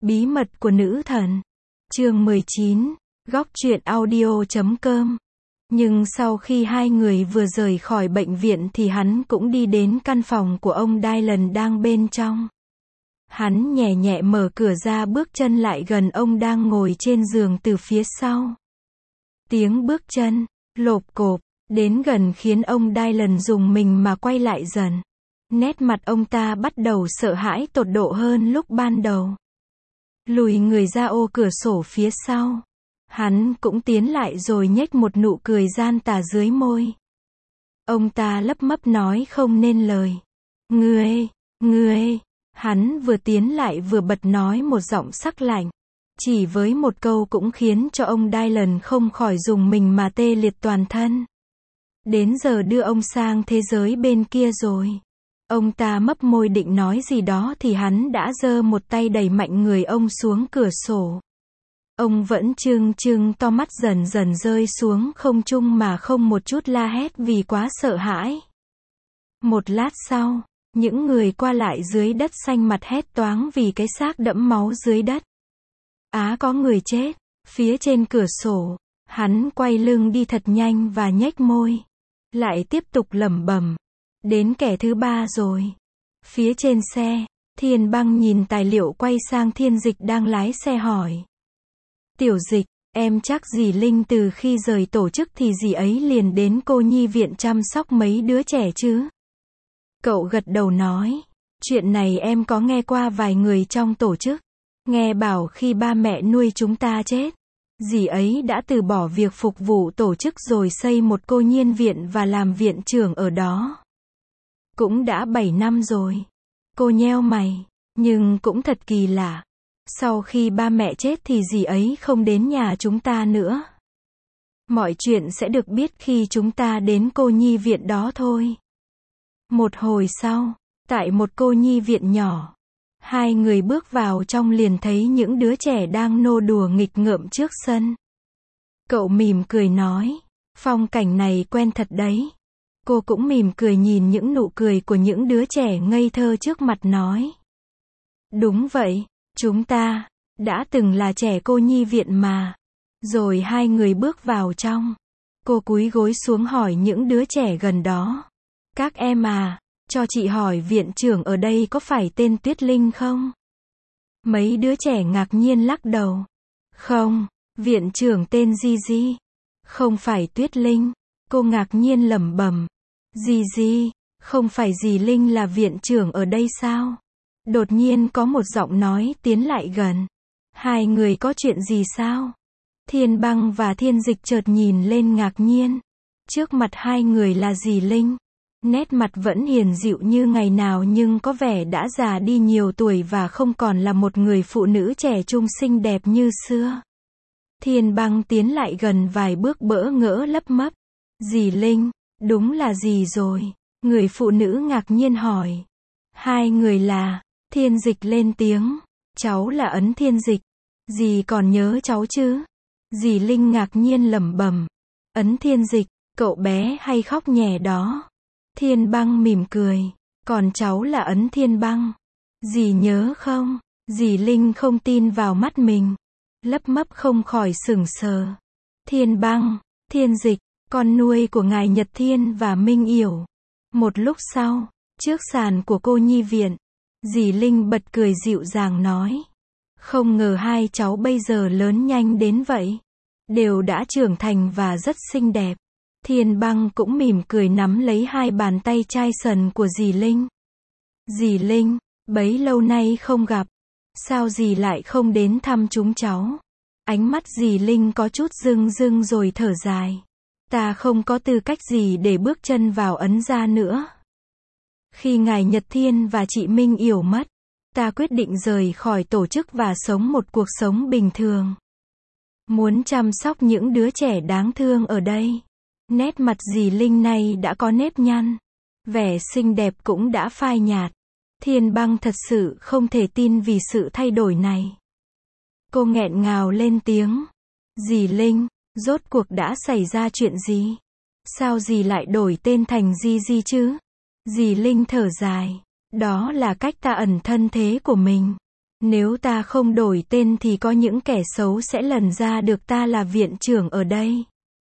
Bí mật của nữ thần. Chương 19. Góc truyện audio.com. Nhưng sau khi hai người vừa rời khỏi bệnh viện thì hắn cũng đi đến căn phòng của ông Dylan đang bên trong. Hắn nhẹ nhẹ mở cửa ra, bước chân lại gần ông đang ngồi trên giường từ phía sau. Tiếng bước chân, lộp cộp, đến gần khiến ông Dylan rùng mình mà quay lại dần. Nét mặt ông ta bắt đầu sợ hãi tột độ hơn lúc ban đầu. Lùi người ra ô cửa sổ phía sau. Hắn cũng tiến lại rồi nhếch một nụ cười gian tà dưới môi. Ông ta lấp mấp nói không nên lời. Ngươi. Hắn vừa tiến lại vừa bật nói một giọng sắc lạnh. Chỉ với một câu cũng khiến cho ông Dylan không khỏi rùng mình mà tê liệt toàn thân. Đến giờ đưa ông sang thế giới bên kia rồi. Ông ta mấp môi định nói gì đó thì hắn đã giơ một tay đẩy mạnh người ông xuống cửa sổ. Ông vẫn trừng to mắt dần dần rơi xuống không trung mà không một chút la hét vì quá sợ hãi. Một lát sau, những người qua lại dưới đất xanh mặt hét toáng vì cái xác đẫm máu dưới đất. Á, có người chết. Phía trên cửa sổ, hắn quay lưng đi thật nhanh và nhếch môi. Lại tiếp tục lẩm bẩm. Đến kẻ thứ ba rồi. Phía trên xe, Thiên Băng nhìn tài liệu quay sang Thiên Dịch đang lái xe hỏi. Tiểu Dịch, em chắc dì Linh từ khi rời tổ chức thì dì ấy liền đến cô nhi viện chăm sóc mấy đứa trẻ chứ? Cậu gật đầu nói. Chuyện này em có nghe qua vài người trong tổ chức. Nghe bảo khi ba mẹ nuôi chúng ta chết, dì ấy đã từ bỏ việc phục vụ tổ chức rồi xây một cô nhi viện và làm viện trưởng ở đó. Cũng đã 7 năm rồi. Cô nheo mày. Nhưng cũng thật kỳ lạ. Sau khi ba mẹ chết thì dì ấy không đến nhà chúng ta nữa. Mọi chuyện sẽ được biết khi chúng ta đến cô nhi viện đó thôi. Một hồi sau, tại một cô nhi viện nhỏ, hai người bước vào trong liền thấy những đứa trẻ đang nô đùa nghịch ngợm trước sân. Cậu mỉm cười nói, phong cảnh này quen thật đấy. Cô cũng mỉm cười nhìn những nụ cười của những đứa trẻ ngây thơ trước mặt nói. Đúng vậy, chúng ta đã từng là trẻ cô nhi viện mà. Rồi hai người bước vào trong. Cô cúi gối xuống hỏi những đứa trẻ gần đó. Các em à, cho chị hỏi viện trưởng ở đây có phải tên Tuyết Linh không? Mấy đứa trẻ ngạc nhiên lắc đầu. Không, viện trưởng tên Gigi. Không phải Tuyết Linh. Cô ngạc nhiên lẩm bẩm. Gigi, không phải dì Linh là viện trưởng ở đây sao? Đột nhiên có một giọng nói tiến lại gần. Hai người có chuyện gì sao? Thiên Băng và Thiên Dịch chợt nhìn lên ngạc nhiên. Trước mặt hai người là dì Linh. Nét mặt vẫn hiền dịu như ngày nào nhưng có vẻ đã già đi nhiều tuổi và không còn là một người phụ nữ trẻ trung xinh đẹp như xưa. Thiên Băng tiến lại gần vài bước bỡ ngỡ lấp mấp. Dì Linh, đúng là dì rồi. Người phụ nữ ngạc nhiên hỏi. Hai người là, Thiên Dịch lên tiếng. Cháu là Ấn Thiên Dịch. Dì còn nhớ cháu chứ? Dì Linh ngạc nhiên lẩm bẩm. Ấn Thiên Dịch, cậu bé hay khóc nhè đó. Thiên Băng mỉm cười. Còn cháu là Ấn Thiên Băng. Dì nhớ không? Dì Linh không tin vào mắt mình. Lấp mấp không khỏi sửng sờ. Thiên Băng, Thiên Dịch, con nuôi của ngài Nhật Thiên và Minh Yểu. Một lúc sau, trước sàn của cô nhi viện, dì Linh bật cười dịu dàng nói. Không ngờ hai cháu bây giờ lớn nhanh đến vậy. Đều đã trưởng thành và rất xinh đẹp. Thiên Băng cũng mỉm cười nắm lấy hai bàn tay chai sần của dì Linh. Dì Linh, bấy lâu nay không gặp. Sao dì lại không đến thăm chúng cháu? Ánh mắt dì Linh có chút rưng rưng rồi thở dài. Ta không có tư cách gì để bước chân vào Ấn gia nữa. Khi ngài Nhật Thiên và chị Minh Yểu mất, ta quyết định rời khỏi tổ chức và sống một cuộc sống bình thường. Muốn chăm sóc những đứa trẻ đáng thương ở đây. Nét mặt dì Linh này đã có nếp nhăn. Vẻ xinh đẹp cũng đã phai nhạt. Thiên Băng thật sự không thể tin vì sự thay đổi này. Cô nghẹn ngào lên tiếng. Dì Linh, rốt cuộc đã xảy ra chuyện gì? Sao dì lại đổi tên thành Gigi chứ? Dì Linh thở dài. Đó là cách ta ẩn thân thế của mình. Nếu ta không đổi tên thì có những kẻ xấu sẽ lần ra được ta là viện trưởng ở đây.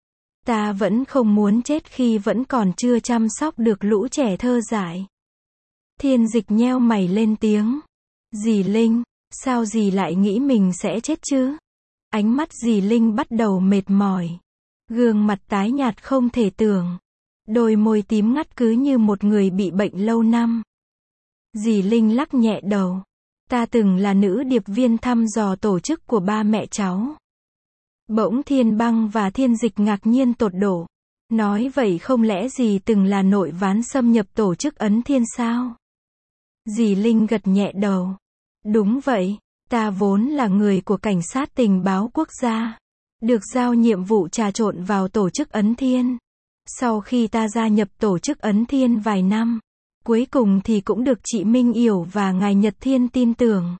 Ta vẫn không muốn chết khi vẫn còn chưa chăm sóc được lũ trẻ thơ dại. Thiên Dịch nheo mày lên tiếng. Dì Linh, sao dì lại nghĩ mình sẽ chết chứ? Ánh mắt dì Linh bắt đầu mệt mỏi. Gương mặt tái nhạt không thể tưởng. Đôi môi tím ngắt cứ như một người bị bệnh lâu năm. Dì Linh lắc nhẹ đầu. Ta từng là nữ điệp viên thăm dò tổ chức của ba mẹ cháu. Bỗng Thiên Băng và Thiên Dịch ngạc nhiên tột độ. Nói vậy không lẽ dì từng là nội ván xâm nhập tổ chức Ấn Thiên sao? Dì Linh gật nhẹ đầu. Đúng vậy, ta vốn là người của cảnh sát tình báo quốc gia. Được giao nhiệm vụ trà trộn vào tổ chức Ấn Thiên. Sau khi ta gia nhập tổ chức Ấn Thiên vài năm, cuối cùng thì cũng được chị Minh Yểu và ngài Nhật Thiên tin tưởng.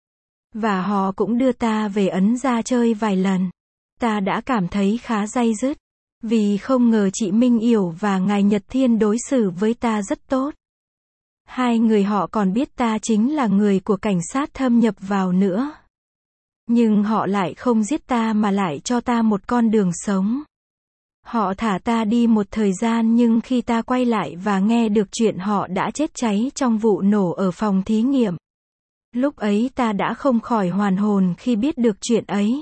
Và họ cũng đưa ta về Ấn gia chơi vài lần. Ta đã cảm thấy khá day dứt, vì không ngờ chị Minh Yểu và ngài Nhật Thiên đối xử với ta rất tốt. Hai người họ còn biết ta chính là người của cảnh sát thâm nhập vào nữa. Nhưng họ lại không giết ta mà lại cho ta một con đường sống. Họ thả ta đi một thời gian nhưng khi ta quay lại và nghe được chuyện họ đã chết cháy trong vụ nổ ở phòng thí nghiệm. Lúc ấy ta đã không khỏi hoàn hồn khi biết được chuyện ấy.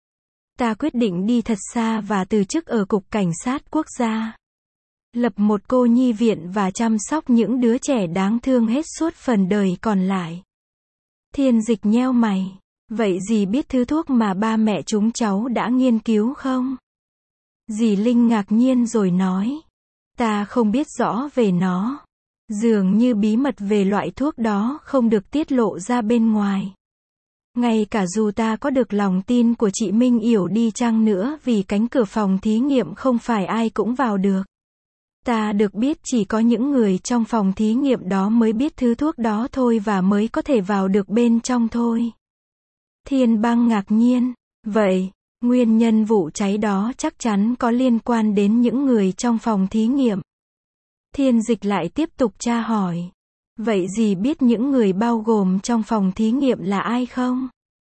Ta quyết định đi thật xa và từ chức ở Cục Cảnh sát Quốc gia. Lập một cô nhi viện và chăm sóc những đứa trẻ đáng thương hết suốt phần đời còn lại. Thiên Dịch nheo mày. Vậy dì biết thứ thuốc mà ba mẹ chúng cháu đã nghiên cứu không? Dì Linh ngạc nhiên rồi nói. Ta không biết rõ về nó. Dường như bí mật về loại thuốc đó không được tiết lộ ra bên ngoài. Ngay cả dù ta có được lòng tin của chị Minh Yểu đi chăng nữa vì cánh cửa phòng thí nghiệm không phải ai cũng vào được. Ta được biết chỉ có những người trong phòng thí nghiệm đó mới biết thứ thuốc đó thôi và mới có thể vào được bên trong thôi. Thiên Băng ngạc nhiên. Vậy, nguyên nhân vụ cháy đó chắc chắn có liên quan đến những người trong phòng thí nghiệm. Thiên Dịch lại tiếp tục tra hỏi. Vậy dì biết những người bao gồm trong phòng thí nghiệm là ai không?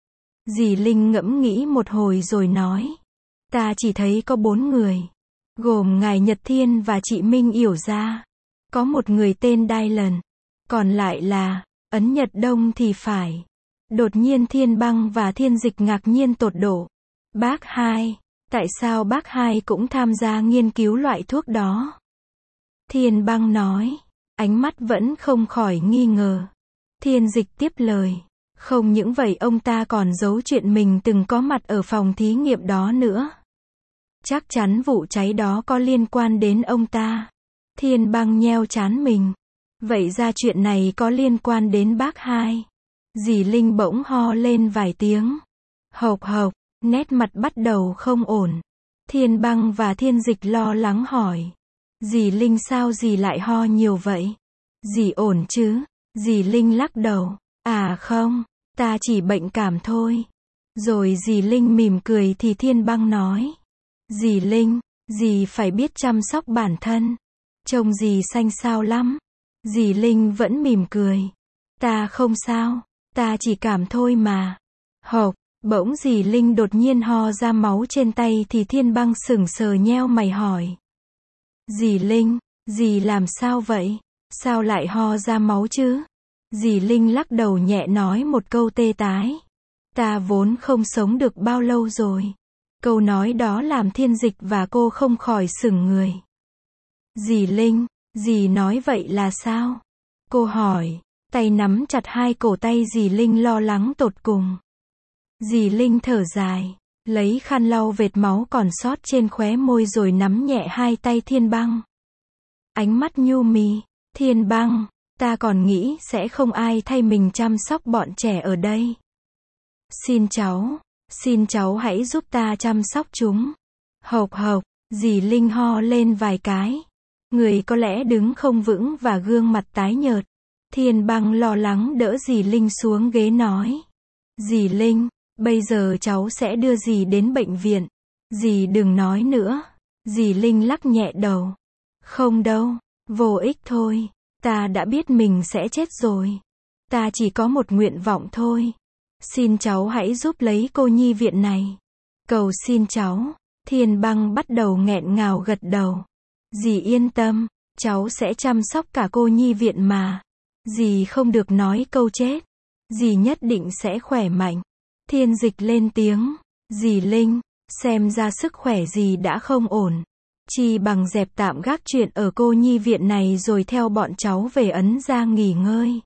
Dì Linh ngẫm nghĩ một hồi rồi nói. Ta chỉ thấy có 4 người. Gồm ngài Nhật Thiên và chị Minh Yểu ra. Có một người tên Dylan. Còn lại là Ấn Nhật Đông thì phải. Đột nhiên Thiên Băng và Thiên Dịch ngạc nhiên tột độ. Bác hai, tại sao bác hai cũng tham gia nghiên cứu loại thuốc đó? Thiên Băng nói, ánh mắt vẫn không khỏi nghi ngờ. Thiên Dịch tiếp lời, không những vậy ông ta còn giấu chuyện mình từng có mặt ở phòng thí nghiệm đó nữa. Chắc chắn vụ cháy đó có liên quan đến ông ta. Thiên Băng nheo trán mình. Vậy ra chuyện này có liên quan đến bác hai. Dì Linh bỗng ho lên vài tiếng. Hộc hộc, nét mặt bắt đầu không ổn. Thiên Băng và Thiên Dịch lo lắng hỏi. Dì Linh sao dì lại ho nhiều vậy? Dì ổn chứ? Dì Linh lắc đầu. À không, ta chỉ bệnh cảm thôi. Rồi dì Linh mỉm cười thì Thiên Băng nói. Dì Linh, dì phải biết chăm sóc bản thân. Trông dì xanh xao lắm. Dì Linh vẫn mỉm cười. Ta không sao, ta chỉ cảm thôi mà. Hộc, bỗng dì Linh đột nhiên ho ra máu trên tay thì Thiên Băng sững sờ nheo mày hỏi. Dì Linh, dì làm sao vậy? Sao lại ho ra máu chứ? Dì Linh lắc đầu nhẹ nói một câu tê tái. Ta vốn không sống được bao lâu rồi. Câu nói đó làm Thiên Dịch và cô không khỏi sững người. Dì Linh, dì nói vậy là sao? Cô hỏi, tay nắm chặt hai cổ tay dì Linh lo lắng tột cùng. Dì Linh thở dài, lấy khăn lau vệt máu còn sót trên khóe môi rồi nắm nhẹ hai tay Thiên Băng. Ánh mắt nhu mì, Thiên Băng, ta còn nghĩ sẽ không ai thay mình chăm sóc bọn trẻ ở đây. Xin cháu hãy giúp ta chăm sóc chúng. Hộc hộc, dì Linh ho lên vài cái. Người có lẽ đứng không vững và gương mặt tái nhợt. Thiên Băng lo lắng đỡ dì Linh xuống ghế nói. Dì Linh, bây giờ cháu sẽ đưa dì đến bệnh viện. Dì đừng nói nữa. Dì Linh lắc nhẹ đầu. Không đâu, vô ích thôi. Ta đã biết mình sẽ chết rồi. Ta chỉ có một nguyện vọng thôi. Xin cháu hãy giúp lấy cô nhi viện này. Cầu xin cháu. Thiên Băng bắt đầu nghẹn ngào gật đầu. Dì yên tâm, cháu sẽ chăm sóc cả cô nhi viện mà. Dì không được nói câu chết. Dì nhất định sẽ khỏe mạnh. Thiên Dịch lên tiếng. Dì Linh, xem ra sức khỏe dì đã không ổn. Chi bằng dẹp tạm gác chuyện ở cô nhi viện này rồi theo bọn cháu về Ấn Gia nghỉ ngơi.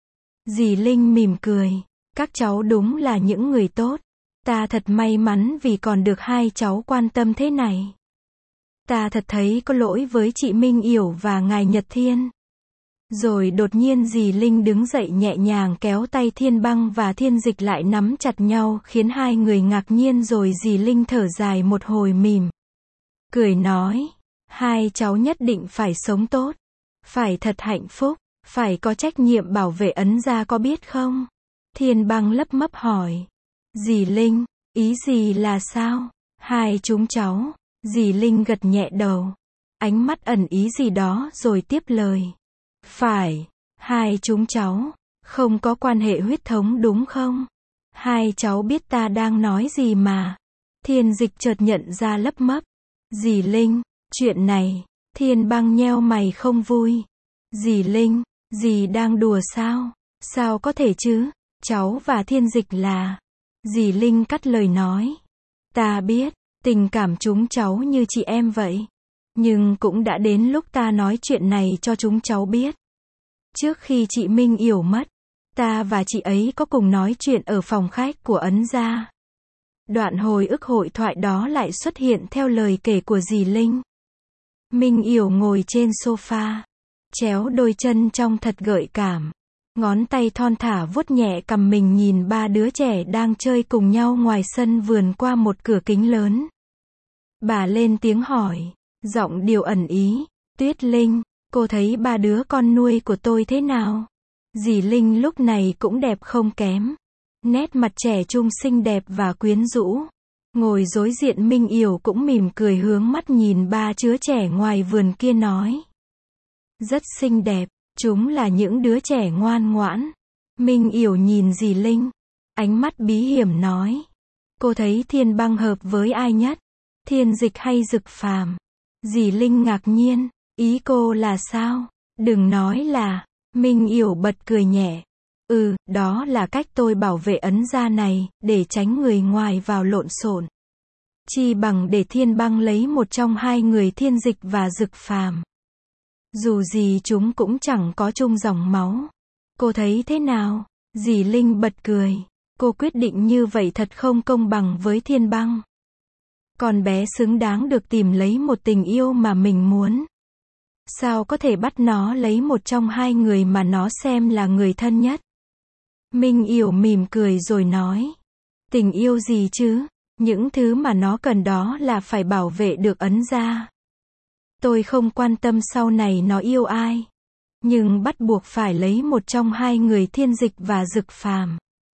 Dì Linh mỉm cười. Các cháu đúng là những người tốt. Ta thật may mắn vì còn được hai cháu quan tâm thế này. Ta thật thấy có lỗi với chị Minh Yểu và ngài Nhật Thiên. Rồi đột nhiên dì Linh đứng dậy nhẹ nhàng kéo tay Thiên Băng và Thiên Dịch lại nắm chặt nhau khiến hai người ngạc nhiên rồi dì Linh thở dài một hồi mỉm. Cười nói, hai cháu nhất định phải sống tốt. Phải thật hạnh phúc, phải có trách nhiệm bảo vệ Ấn Gia có biết không? Thiên Băng lấp mấp hỏi. Dì Linh, ý dì là sao? Hai chúng cháu. Dì Linh gật nhẹ đầu. Ánh mắt ẩn ý gì đó rồi tiếp lời. Phải, hai chúng cháu. Không có quan hệ huyết thống đúng không? Hai cháu biết ta đang nói gì mà. Thiên Dịch chợt nhận ra lấp mấp. Dì Linh, chuyện này. Thiên Băng nheo mày không vui. Dì Linh, dì đang đùa sao? Sao có thể chứ? Cháu và Thiên Dịch là... Dì Linh cắt lời nói. Ta biết, tình cảm chúng cháu như chị em vậy. Nhưng cũng đã đến lúc ta nói chuyện này cho chúng cháu biết. Trước khi chị Minh Yểu mất, ta và chị ấy có cùng nói chuyện ở phòng khách của Ấn Gia. Đoạn hồi ức hội thoại đó lại xuất hiện theo lời kể của dì Linh. Minh Yểu ngồi trên sofa, chéo đôi chân trong thật gợi cảm. Ngón tay thon thả vuốt nhẹ cằm mình nhìn ba đứa trẻ đang chơi cùng nhau ngoài sân vườn qua một cửa kính lớn. Bà lên tiếng hỏi, giọng điều ẩn ý. Tuyết Linh, cô thấy ba đứa con nuôi của tôi thế nào? Dì Linh lúc này cũng đẹp không kém. Nét mặt trẻ trung xinh đẹp và quyến rũ. Ngồi đối diện Minh Yểu cũng mỉm cười hướng mắt nhìn ba đứa trẻ ngoài vườn kia nói. Rất xinh đẹp. Chúng là những đứa trẻ ngoan ngoãn. Minh Yểu nhìn dì Linh. Ánh mắt bí hiểm nói. Cô thấy Thiên Băng hợp với ai nhất? Thiên Dịch hay Dực Phàm? Dì Linh ngạc nhiên. Ý cô là sao? Đừng nói là. Minh Yểu bật cười nhẹ. Đó là cách tôi bảo vệ Ấn Gia này, để tránh người ngoài vào lộn xộn. Chi bằng để Thiên Băng lấy một trong hai người Thiên Dịch và Dực Phàm. Dù gì chúng cũng chẳng có chung dòng máu. Cô thấy thế nào? Dì Linh bật cười. Cô quyết định như vậy thật không công bằng với Thiên Băng. Con bé xứng đáng được tìm lấy một tình yêu mà mình muốn. Sao có thể bắt nó lấy một trong hai người mà nó xem là người thân nhất? Minh Yểu mỉm cười rồi nói. Tình yêu gì chứ? Những thứ mà nó cần đó là phải bảo vệ được Ấn Gia. Tôi không quan tâm sau này nó yêu ai. Nhưng bắt buộc phải lấy một trong hai người Thiên Dịch và Dực Phàm.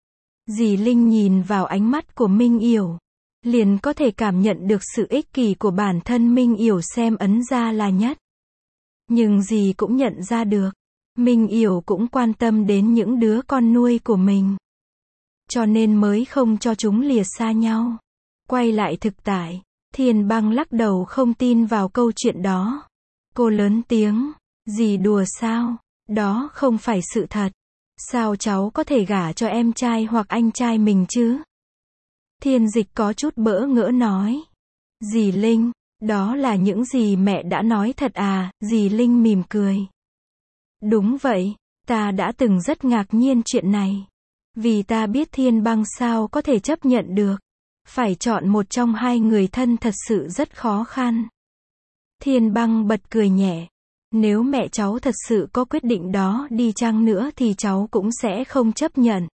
Dì Linh nhìn vào ánh mắt của Minh Yểu. Liền có thể cảm nhận được sự ích kỷ của bản thân Minh Yểu xem Ấn Gia là nhất. Nhưng dì cũng nhận ra được. Minh Yểu cũng quan tâm đến những đứa con nuôi của mình. Cho nên mới không cho chúng lìa xa nhau. Quay lại thực tại. Thiên Băng lắc đầu không tin vào câu chuyện đó. Cô lớn tiếng. Dì đùa sao? Đó không phải sự thật. Sao cháu có thể gả cho em trai hoặc anh trai mình chứ? Thiên Dịch có chút bỡ ngỡ nói. Dì Linh, đó là những gì mẹ đã nói thật à? Dì Linh mỉm cười. Đúng vậy, ta đã từng rất ngạc nhiên chuyện này. Vì ta biết Thiên Băng sao có thể chấp nhận được. Phải chọn một trong hai người thân thật sự rất khó khăn. Thiên Băng bật cười nhẹ. Nếu mẹ cháu thật sự có quyết định đó đi chăng nữa thì cháu cũng sẽ không chấp nhận.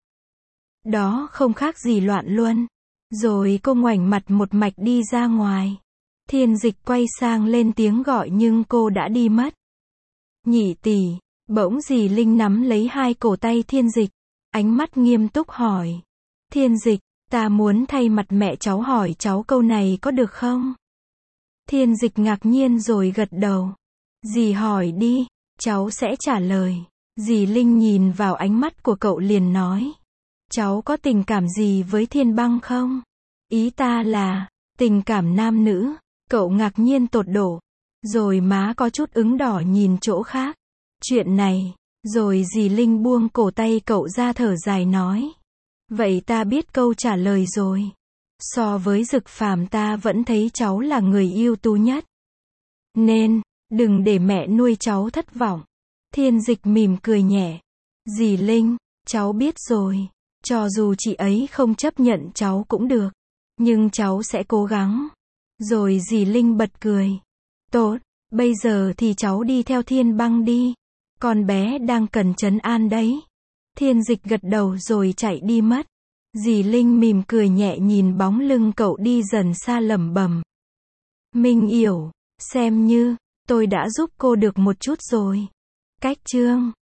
Đó không khác gì loạn luân. Rồi cô ngoảnh mặt một mạch đi ra ngoài. Thiên Dịch quay sang lên tiếng gọi nhưng cô đã đi mất. Nhị tỷ, bỗng dì Linh nắm lấy hai cổ tay Thiên Dịch. Ánh mắt nghiêm túc hỏi. Thiên Dịch, ta muốn thay mặt mẹ cháu hỏi cháu câu này có được không? Thiên Dịch ngạc nhiên rồi gật đầu. Dì hỏi đi, cháu sẽ trả lời. Dì Linh nhìn vào ánh mắt của cậu liền nói. cháu có tình cảm gì với Thiên Băng không? Ý ta là, tình cảm nam nữ. Cậu ngạc nhiên tột độ. Rồi má có chút ửng đỏ nhìn chỗ khác. Chuyện này. Rồi dì Linh buông cổ tay cậu ra thở dài nói. Vậy ta biết câu trả lời rồi. So với Dực Phàm ta vẫn thấy cháu là người ưu tú nhất. Nên, đừng để mẹ nuôi cháu thất vọng. Thiên Dịch mỉm cười nhẹ. Dì Linh, cháu biết rồi. Cho dù chị ấy không chấp nhận cháu cũng được. Nhưng cháu sẽ cố gắng. Rồi dì Linh bật cười. Tốt, bây giờ thì cháu đi theo Thiên Băng đi. Con bé đang cần trấn an đấy. Thiên Dịch gật đầu rồi chạy đi mất. Dì Linh mỉm cười nhẹ nhìn bóng lưng cậu đi dần xa lẩm bẩm. Minh Yểu, xem như, tôi đã giúp cô được một chút rồi. Cách chương